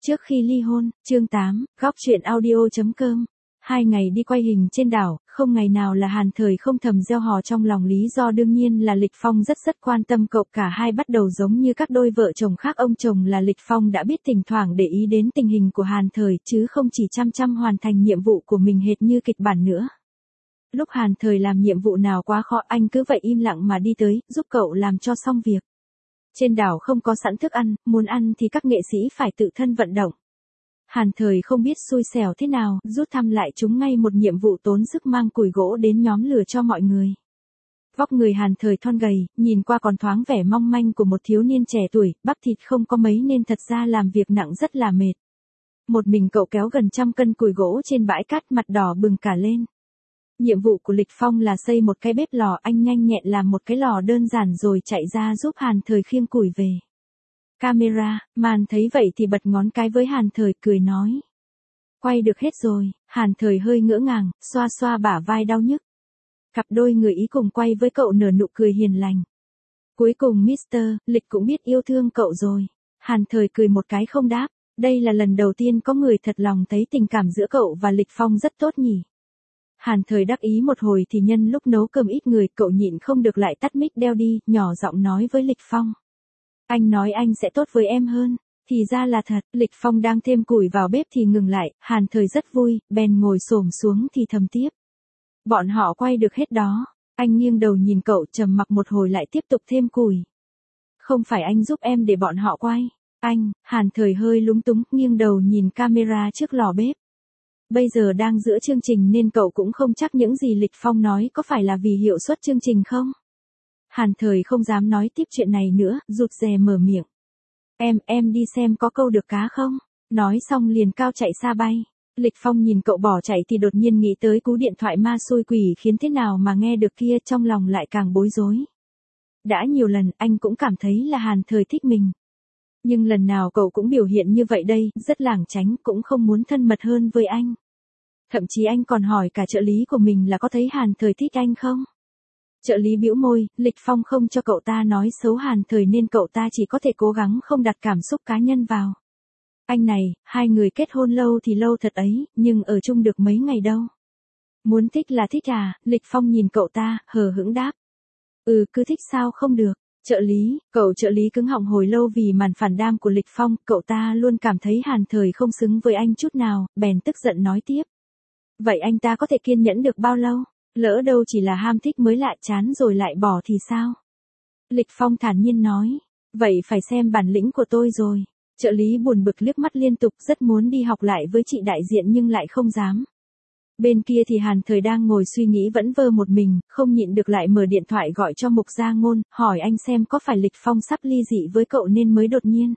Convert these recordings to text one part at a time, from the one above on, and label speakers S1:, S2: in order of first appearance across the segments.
S1: Trước khi ly hôn, chương 8, góc truyện audio.com. 2 ngày đi quay hình trên đảo, không ngày nào là Hàn Thời không thầm gieo hò trong lòng, lý do đương nhiên là Lịch Phong rất quan tâm cậu, cả hai bắt đầu giống như các đôi vợ chồng khác. Ông chồng là Lịch Phong đã biết thỉnh thoảng để ý đến tình hình của Hàn Thời, chứ không chỉ chăm hoàn thành nhiệm vụ của mình hệt như kịch bản nữa. Lúc Hàn Thời làm nhiệm vụ nào quá khó, anh cứ vậy im lặng mà đi tới, giúp cậu làm cho xong việc. Trên đảo không có sẵn thức ăn, muốn ăn thì các nghệ sĩ phải tự thân vận động. Hàn Thời không biết xui xẻo thế nào, rút thăm lại trúng ngay một nhiệm vụ tốn sức mang củi gỗ đến nhóm lửa cho mọi người. Vóc người Hàn Thời thon gầy, nhìn qua còn thoáng vẻ mong manh của một thiếu niên trẻ tuổi, bắp thịt không có mấy nên thật ra làm việc nặng rất là mệt. Một mình cậu kéo gần 100 cân củi gỗ trên bãi cát, mặt đỏ bừng cả lên. Nhiệm vụ của Lịch Phong là xây một cái bếp lò, anh nhanh nhẹn làm một cái lò đơn giản rồi chạy ra giúp Hàn Thời khiêng củi về. Camera, man thấy vậy thì bật ngón cái với Hàn Thời, cười nói. Quay được hết rồi. Hàn Thời hơi ngỡ ngàng, xoa xoa bả vai đau nhức. Cặp đôi người Ý cùng quay với cậu nở nụ cười hiền lành. Cuối cùng Mr. Lịch cũng biết yêu thương cậu rồi. Hàn Thời cười một cái không đáp. Đây là lần đầu tiên có người thật lòng thấy tình cảm giữa cậu và Lịch Phong rất tốt nhỉ. Hàn Thời đắc ý một hồi thì nhân lúc nấu cơm ít người, cậu nhịn không được lại tắt mic đeo đi, nhỏ giọng nói với Lịch Phong. Anh nói anh sẽ tốt với em hơn, thì ra là thật. Lịch Phong đang thêm củi vào bếp thì ngừng lại, Hàn Thời rất vui, bèn ngồi xổm xuống thì thầm tiếp. Bọn họ quay được hết đó. Anh nghiêng đầu nhìn cậu, trầm mặc một hồi lại tiếp tục thêm củi. Không phải anh giúp em để bọn họ quay. Anh, Hàn Thời hơi lúng túng, nghiêng đầu nhìn camera trước lò bếp. Bây giờ đang giữa chương trình nên cậu cũng không chắc những gì Lịch Phong nói có phải là vì hiệu suất chương trình không. Hàn Thời không dám nói tiếp chuyện này nữa, rụt rè mở miệng. Em đi xem có câu được cá không? Nói xong liền cao chạy xa bay. Lịch Phong nhìn cậu bỏ chạy thì đột nhiên nghĩ tới cú điện thoại ma xui quỷ khiến thế nào mà nghe được kia, trong lòng lại càng bối rối. Đã nhiều lần anh cũng cảm thấy là Hàn Thời thích mình. Nhưng lần nào cậu cũng biểu hiện như vậy đây, rất lảng tránh, cũng không muốn thân mật hơn với anh. Thậm chí anh còn hỏi cả trợ lý của mình là có thấy Hàn Thời thích anh không? Trợ lý bĩu môi, Lịch Phong không cho cậu ta nói xấu Hàn Thời nên cậu ta chỉ có thể cố gắng không đặt cảm xúc cá nhân vào. Anh này, hai người kết hôn lâu thì lâu thật ấy, nhưng ở chung được mấy ngày đâu. Muốn thích là thích à? Lịch Phong nhìn cậu ta, hờ hững đáp. Cứ thích sao không được. Cậu trợ lý cứng họng hồi lâu vì màn phản đam của Lịch Phong, cậu ta luôn cảm thấy Hàn Thời không xứng với anh chút nào, bèn tức giận nói tiếp. Vậy anh ta có thể kiên nhẫn được bao lâu? Lỡ đâu chỉ là ham thích mới lạ, chán rồi lại bỏ thì sao? Lịch Phong thản nhiên nói. Vậy phải xem bản lĩnh của tôi rồi. Trợ lý buồn bực liếc mắt liên tục, rất muốn đi học lại với chị đại diện nhưng lại không dám. Bên kia thì Hàn Thời đang ngồi suy nghĩ vẫn vơ một mình, không nhịn được lại mở điện thoại gọi cho Mục Gia Ngôn, hỏi anh xem có phải Lịch Phong sắp ly dị với cậu nên mới đột nhiên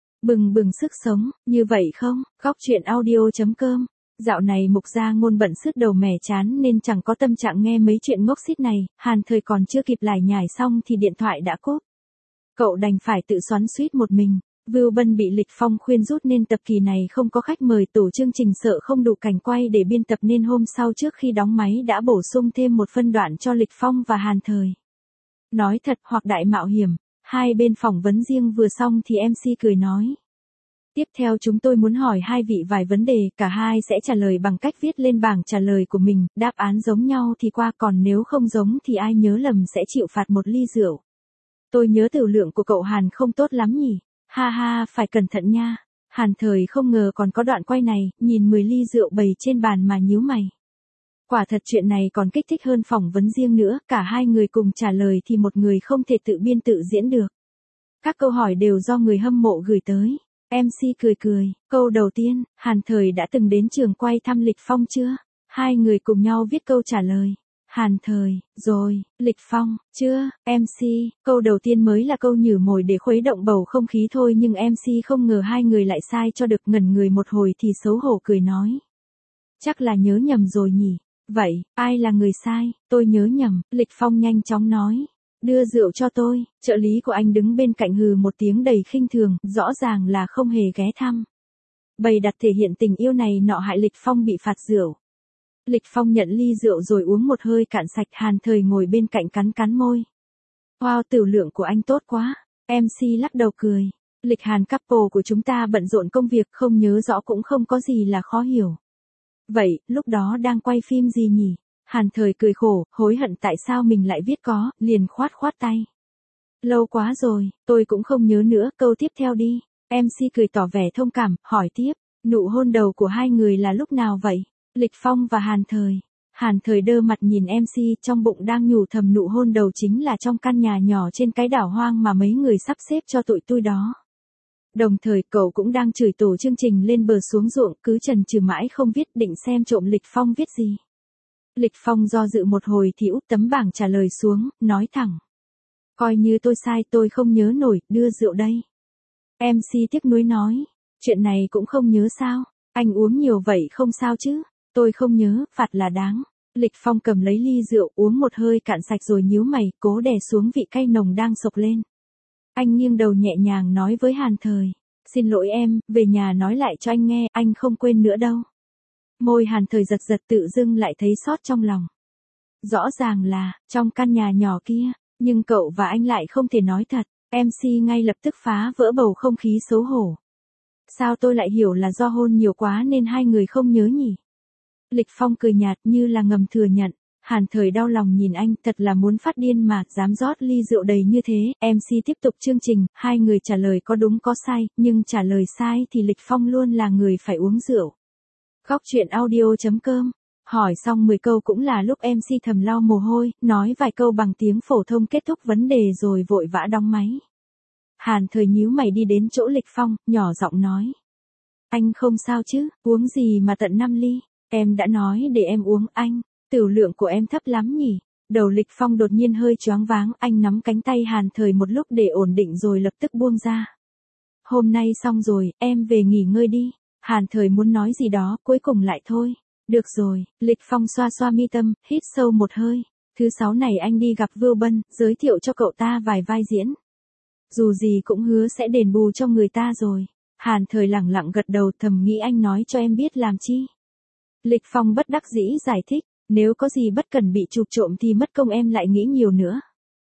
S1: bừng sức sống, như vậy không? Góc truyện audio.com. Dạo này Mục Gia Ngôn bận sứt đầu mẻ chán nên chẳng có tâm trạng nghe mấy chuyện ngốc xít này, Hàn Thời còn chưa kịp lải nhải xong thì điện thoại đã cúp. Cậu đành phải tự xoắn xuýt một mình. Vưu Bân bị Lịch Phong khuyên rút nên tập kỳ này không có khách mời, tổ chương trình sợ không đủ cảnh quay để biên tập nên hôm sau trước khi đóng máy đã bổ sung thêm một phân đoạn cho Lịch Phong và Hàn Thời. Nói thật hoặc đại mạo hiểm, hai bên phỏng vấn riêng vừa xong thì MC cười nói. Tiếp theo chúng tôi muốn hỏi hai vị vài vấn đề, cả hai sẽ trả lời bằng cách viết lên bảng trả lời của mình, đáp án giống nhau thì qua, còn nếu không giống thì ai nhớ lầm sẽ chịu phạt 1 ly rượu. Tôi nhớ tiểu lượng của cậu Hàn không tốt lắm nhỉ? Ha ha, phải cẩn thận nha. Hàn Thời không ngờ còn có đoạn quay này, nhìn 10 ly rượu bày trên bàn mà nhíu mày. Quả thật chuyện này còn kích thích hơn phỏng vấn riêng nữa, cả hai người cùng trả lời thì một người không thể tự biên tự diễn được. Các câu hỏi đều do người hâm mộ gửi tới. MC cười. Câu đầu tiên, Hàn Thời đã từng đến trường quay thăm Lịch Phong chưa? Hai người cùng nhau viết câu trả lời. Hàn Thời, rồi. Lịch Phong, chưa. MC, câu đầu tiên mới là câu nhử mồi để khuấy động bầu không khí thôi nhưng MC không ngờ hai người lại sai cho được, ngẩn người một hồi thì xấu hổ cười nói. Chắc là nhớ nhầm rồi nhỉ. Vậy, ai là người sai? Tôi nhớ nhầm. Lịch Phong nhanh chóng nói. Đưa rượu cho tôi. Trợ lý của anh đứng bên cạnh hừ một tiếng đầy khinh thường, rõ ràng là không hề ghé thăm. Bày đặt thể hiện tình yêu này nọ hại Lịch Phong bị phạt rượu. Lịch Phong nhận ly rượu rồi uống một hơi cạn sạch, Hàn Thời ngồi bên cạnh cắn môi. Wow, tiểu lượng của anh tốt quá. MC lắc đầu cười. Lịch Hàn couple của chúng ta bận rộn công việc, không nhớ rõ cũng không có gì là khó hiểu. Vậy, lúc đó đang quay phim gì nhỉ? Hàn Thời cười khổ, hối hận tại sao mình lại viết có, liền khoát khoát tay. Lâu quá rồi, tôi cũng không nhớ nữa, câu tiếp theo đi. MC cười tỏ vẻ thông cảm, hỏi tiếp, nụ hôn đầu của hai người là lúc nào vậy? Lịch Phong và Hàn Thời. Hàn Thời đơ mặt nhìn MC, trong bụng đang nhủ thầm nụ hôn đầu chính là trong căn nhà nhỏ trên cái đảo hoang mà mấy người sắp xếp cho tụi tôi đó. Đồng thời cậu cũng đang chửi tổ chương trình lên bờ xuống ruộng, cứ chần chừ mãi không viết, định xem trộm Lịch Phong viết gì. Lịch Phong do dự một hồi thì úp tấm bảng trả lời xuống, nói thẳng. Coi như tôi sai, tôi không nhớ nổi, đưa rượu đây. MC tiếc nuối nói, chuyện này cũng không nhớ sao, anh uống nhiều vậy không sao chứ, tôi không nhớ, phạt là đáng. Lịch Phong cầm lấy ly rượu uống một hơi cạn sạch rồi nhíu mày, cố đè xuống vị cay nồng đang sộc lên. Anh nghiêng đầu nhẹ nhàng nói với Hàn Thời, xin lỗi em, về nhà nói lại cho anh nghe, anh không quên nữa đâu. Môi Hàn Thời giật giật tự dưng lại thấy xót trong lòng. Rõ ràng là, trong căn nhà nhỏ kia, nhưng cậu và anh lại không thể nói thật. MC ngay lập tức phá vỡ bầu không khí xấu hổ. Sao tôi lại hiểu là do hôn nhiều quá nên hai người không nhớ nhỉ? Lịch Phong cười nhạt như là ngầm thừa nhận. Hàn Thời đau lòng nhìn anh, thật là muốn phát điên mà, dám rót ly rượu đầy như thế. MC tiếp tục chương trình, hai người trả lời có đúng có sai, nhưng trả lời sai thì Lịch Phong luôn là người phải uống rượu. Góc truyện audio.com. Hỏi xong 10 câu cũng là lúc MC thầm lau mồ hôi, nói vài câu bằng tiếng phổ thông kết thúc vấn đề rồi vội vã đóng máy. Hàn Thời nhíu mày đi đến chỗ Lịch Phong, nhỏ giọng nói. Anh không sao chứ, uống gì mà tận 5 ly, em đã nói để em uống anh, tửu lượng của em thấp lắm nhỉ. Đầu Lịch Phong đột nhiên hơi choáng váng, anh nắm cánh tay Hàn Thời một lúc để ổn định rồi lập tức buông ra. Hôm nay xong rồi, em về nghỉ ngơi đi. Hàn Thời muốn nói gì đó, cuối cùng lại thôi. Được rồi, Lịch Phong xoa xoa mi tâm, hít sâu một hơi. Thứ 6 này anh đi gặp Vưu Bân, giới thiệu cho cậu ta vài vai diễn. Dù gì cũng hứa sẽ đền bù cho người ta rồi. Hàn Thời lẳng lặng gật đầu, thầm nghĩ anh nói cho em biết làm chi. Lịch Phong bất đắc dĩ giải thích, nếu có gì bất cần bị chụp trộm thì mất công em lại nghĩ nhiều nữa.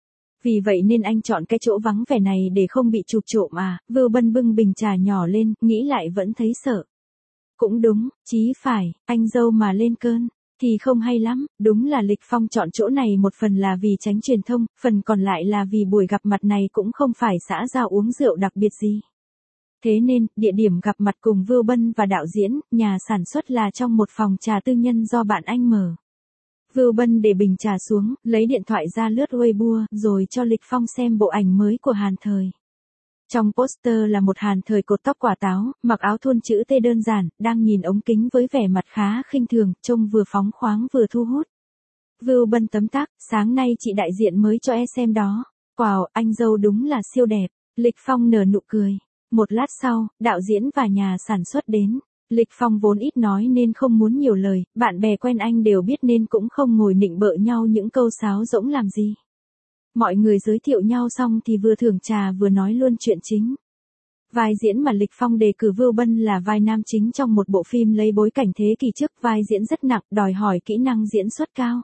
S1: Vì vậy nên anh chọn cái chỗ vắng vẻ này để không bị chụp trộm à. Vưu Bân bưng bình trà nhỏ lên, nghĩ lại vẫn thấy sợ. Cũng đúng, chí phải, anh dâu mà lên cơn, thì không hay lắm. Đúng là Lịch Phong chọn chỗ này một phần là vì tránh truyền thông, phần còn lại là vì buổi gặp mặt này cũng không phải xã giao uống rượu đặc biệt gì. Thế nên, địa điểm gặp mặt cùng Vưu Bân và đạo diễn, nhà sản xuất là trong một phòng trà tư nhân do bạn anh mở. Vưu Bân để bình trà xuống, lấy điện thoại ra lướt Weibo, rồi cho Lịch Phong xem bộ ảnh mới của Hàn Thời. Trong poster là một Hàn Thời cột tóc quả táo, mặc áo thun chữ T đơn giản, đang nhìn ống kính với vẻ mặt khá khinh thường, trông vừa phóng khoáng vừa thu hút. Vưu Bân tấm tắc, sáng nay chị đại diện mới cho em xem đó. Wow, anh dâu đúng là siêu đẹp. Lịch Phong nở nụ cười. Một lát sau, đạo diễn và nhà sản xuất đến. Lịch Phong vốn ít nói nên không muốn nhiều lời, bạn bè quen anh đều biết nên cũng không ngồi nịnh bợ nhau những câu sáo rỗng làm gì. Mọi người giới thiệu nhau xong thì vừa thưởng trà vừa nói luôn chuyện chính. Vai diễn mà Lịch Phong đề cử Vưu Bân là vai nam chính trong một bộ phim lấy bối cảnh thế kỷ trước, vai diễn rất nặng, đòi hỏi kỹ năng diễn xuất cao.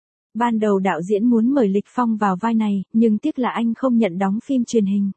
S1: Ban đầu đạo diễn muốn mời Lịch Phong vào vai này, nhưng tiếc là anh không nhận đóng phim truyền hình.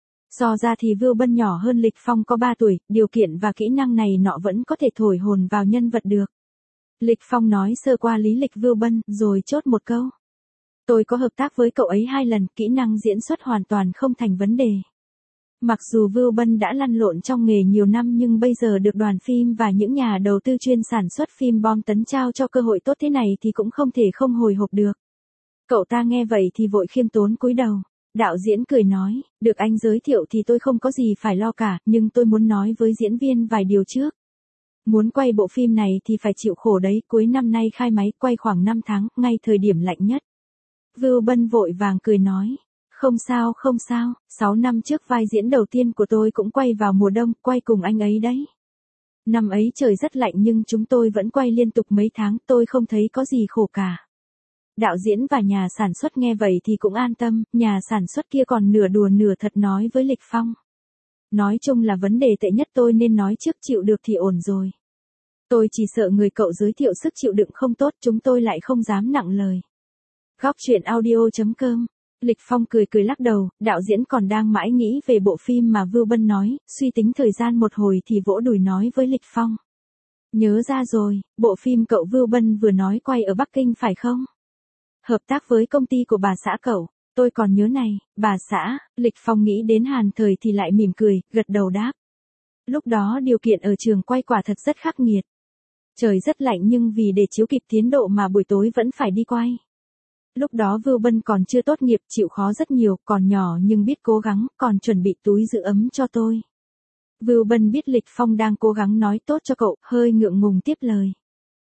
S1: So ra thì Vưu Bân nhỏ hơn Lịch Phong có 3 tuổi, điều kiện và kỹ năng này nọ vẫn có thể thổi hồn vào nhân vật được. Lịch Phong nói sơ qua lý lịch Vưu Bân, rồi chốt một câu. Tôi có hợp tác với cậu ấy 2 lần, kỹ năng diễn xuất hoàn toàn không thành vấn đề. Mặc dù Vưu Bân đã lăn lộn trong nghề nhiều năm nhưng bây giờ được đoàn phim và những nhà đầu tư chuyên sản xuất phim bom tấn trao cho cơ hội tốt thế này thì cũng không thể không hồi hộp được. Cậu ta nghe vậy thì vội khiêm tốn cúi đầu. Đạo diễn cười nói, được anh giới thiệu thì tôi không có gì phải lo cả, nhưng tôi muốn nói với diễn viên vài điều trước. Muốn quay bộ phim này thì phải chịu khổ đấy, cuối năm nay khai máy, quay khoảng 5 tháng, ngay thời điểm lạnh nhất. Vưu Bân vội vàng cười nói, không sao không sao, 6 năm trước vai diễn đầu tiên của tôi cũng quay vào mùa đông, quay cùng anh ấy đấy. Năm ấy trời rất lạnh nhưng chúng tôi vẫn quay liên tục mấy tháng, tôi không thấy có gì khổ cả. Đạo diễn và nhà sản xuất nghe vậy thì cũng an tâm, nhà sản xuất kia còn nửa đùa nửa thật nói với Lịch Phong. Nói chung là vấn đề tệ nhất tôi nên nói trước, chịu được thì ổn rồi. Tôi chỉ sợ người cậu giới thiệu sức chịu đựng không tốt, chúng tôi lại không dám nặng lời. Góc truyện audio.com Lịch Phong cười cười lắc đầu, đạo diễn còn đang mãi nghĩ về bộ phim mà Vưu Bân nói, suy tính thời gian một hồi thì vỗ đùi nói với Lịch Phong. Nhớ ra rồi, bộ phim cậu Vưu Bân vừa nói quay ở Bắc Kinh phải không? Hợp tác với công ty của bà xã cậu, tôi còn nhớ này, bà xã, Lịch Phong nghĩ đến Hàn Thời thì lại mỉm cười, gật đầu đáp. Lúc đó điều kiện ở trường quay quả thật rất khắc nghiệt. Trời rất lạnh nhưng vì để chiếu kịp tiến độ mà buổi tối vẫn phải đi quay. Lúc đó Vưu Bân còn chưa tốt nghiệp, chịu khó rất nhiều, còn nhỏ nhưng biết cố gắng, còn chuẩn bị túi giữ ấm cho tôi. Vưu Bân biết Lịch Phong đang cố gắng nói tốt cho cậu, hơi ngượng ngùng tiếp lời.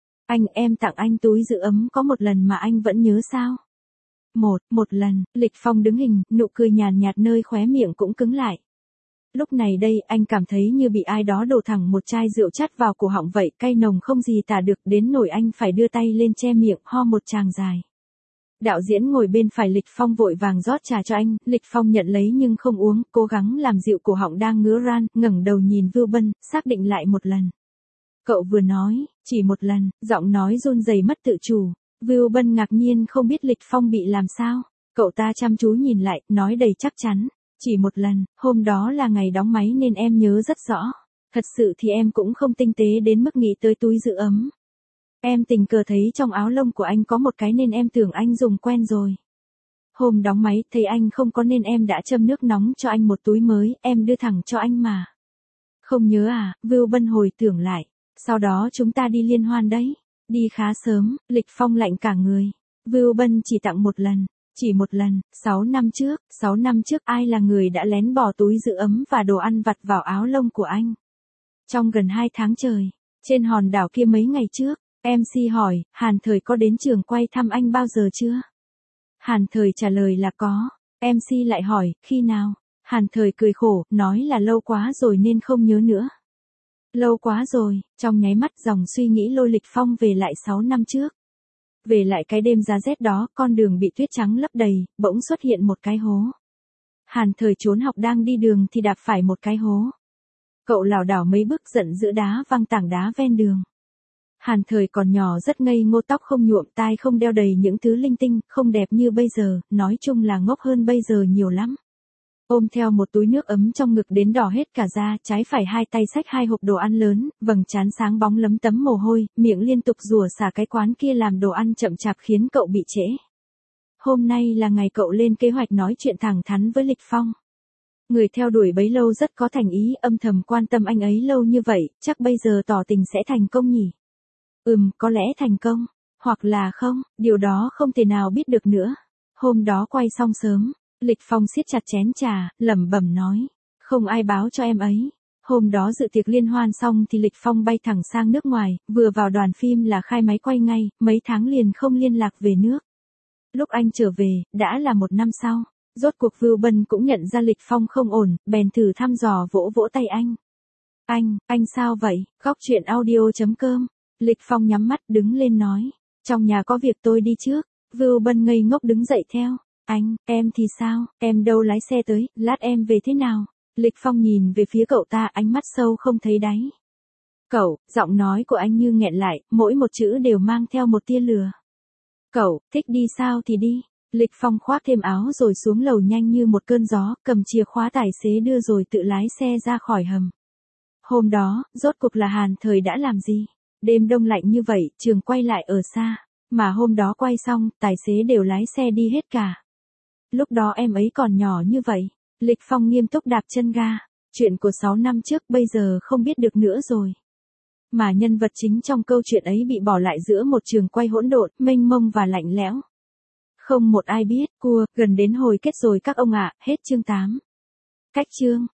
S1: Em tặng anh túi giữ ấm có một lần mà anh vẫn nhớ sao? Một lần, Lịch Phong đứng hình, nụ cười nhàn nhạt nơi khóe miệng cũng cứng lại. Lúc này đây, anh cảm thấy như bị ai đó đổ thẳng một chai rượu chát vào cổ họng vậy, cay nồng không gì tả được, đến nỗi anh phải đưa tay lên che miệng, ho một tràng dài. Đạo diễn ngồi bên phải Lịch Phong vội vàng rót trà cho anh, Lịch Phong nhận lấy nhưng không uống, cố gắng làm dịu cổ họng đang ngứa ran, ngẩng đầu nhìn Vưu Bân, xác định lại một lần. Cậu vừa nói, chỉ một lần, giọng nói run rẩy mất tự chủ. Vưu Bân ngạc nhiên không biết Lịch Phong bị làm sao. Cậu ta chăm chú nhìn lại, nói đầy chắc chắn. Chỉ một lần, hôm đó là ngày đóng máy nên em nhớ rất rõ. Thật sự thì em cũng không tinh tế đến mức nghĩ tới túi giữ ấm. Em tình cờ thấy trong áo lông của anh có một cái nên em tưởng anh dùng quen rồi. Hôm đóng máy, thấy anh không có nên em đã châm nước nóng cho anh một túi mới, em đưa thẳng cho anh mà. Không nhớ à, Vưu Bân hồi tưởng lại. Sau đó chúng ta đi liên hoan đấy. Đi khá sớm, Lịch Phong lạnh cả người. Vưu Bân chỉ tặng một lần. Chỉ một lần, 6 năm trước ai là người đã lén bỏ túi giữ ấm và đồ ăn vặt vào áo lông của anh? Trong gần 2 tháng trời, trên hòn đảo kia mấy ngày trước, MC hỏi, Hàn Thời có đến trường quay thăm anh bao giờ chưa? Hàn Thời trả lời là có. MC lại hỏi, khi nào? Hàn Thời cười khổ, nói là lâu quá rồi nên không nhớ nữa. Lâu quá rồi, trong nháy mắt dòng suy nghĩ lôi Lịch Phong về lại 6 năm trước. Về lại cái đêm giá rét đó, con đường bị tuyết trắng lấp đầy, bỗng xuất hiện một cái hố. Hàn Thời trốn học đang đi đường thì đạp phải một cái hố. Cậu lảo đảo mấy bước giận dữ đá văng tảng đá ven đường. Hàn Thời còn nhỏ rất ngây ngô, tóc không nhuộm, tai không đeo đầy những thứ linh tinh, không đẹp như bây giờ, nói chung là ngốc hơn bây giờ nhiều lắm. Ôm theo một túi nước ấm trong ngực đến đỏ hết cả da, trái phải hai tay xách 2 hộp đồ ăn lớn, vầng trán sáng bóng lấm tấm mồ hôi, miệng liên tục rủa xả cái quán kia làm đồ ăn chậm chạp khiến cậu bị trễ. Hôm nay là ngày cậu lên kế hoạch nói chuyện thẳng thắn với Lịch Phong. Người theo đuổi bấy lâu rất có thành ý, âm thầm quan tâm anh ấy lâu như vậy, chắc bây giờ tỏ tình sẽ thành công nhỉ? Có lẽ thành công, hoặc là không, điều đó không thể nào biết được nữa. Hôm đó quay xong sớm. Lịch Phong siết chặt chén trà, lẩm bẩm nói, không ai báo cho em ấy. Hôm đó dự tiệc liên hoan xong thì Lịch Phong bay thẳng sang nước ngoài, vừa vào đoàn phim là khai máy quay ngay, mấy tháng liền không liên lạc về nước. Lúc anh trở về, đã là 1 năm sau. Rốt cuộc Vưu Bân cũng nhận ra Lịch Phong không ổn, bèn thử thăm dò vỗ vỗ tay anh. Anh sao vậy? Góc chuyện audio.com. Lịch Phong nhắm mắt đứng lên nói, trong nhà có việc tôi đi trước. Vưu Bân ngây ngốc đứng dậy theo. Em thì sao, em đâu lái xe tới, lát em về thế nào? Lịch Phong nhìn về phía cậu ta, ánh mắt sâu không thấy đáy. Cậu, giọng nói của anh như nghẹn lại, mỗi một chữ đều mang theo một tia lừa. Cậu, thích đi sao thì đi. Lịch Phong khoác thêm áo rồi xuống lầu nhanh như một cơn gió, cầm chìa khóa tài xế đưa rồi tự lái xe ra khỏi hầm. Hôm đó, rốt cuộc là Hàn Thời đã làm gì? Đêm đông lạnh như vậy, trường quay lại ở xa. Mà hôm đó quay xong, tài xế đều lái xe đi hết cả. Lúc đó em ấy còn nhỏ như vậy. Lịch Phong nghiêm túc đạp chân ga. Chuyện của 6 năm trước bây giờ không biết được nữa rồi. Mà nhân vật chính trong câu chuyện ấy bị bỏ lại giữa một trường quay hỗn độn, mênh mông và lạnh lẽo. Không một ai biết, gần đến hồi kết rồi các ông ạ, hết chương 8. Cách chương.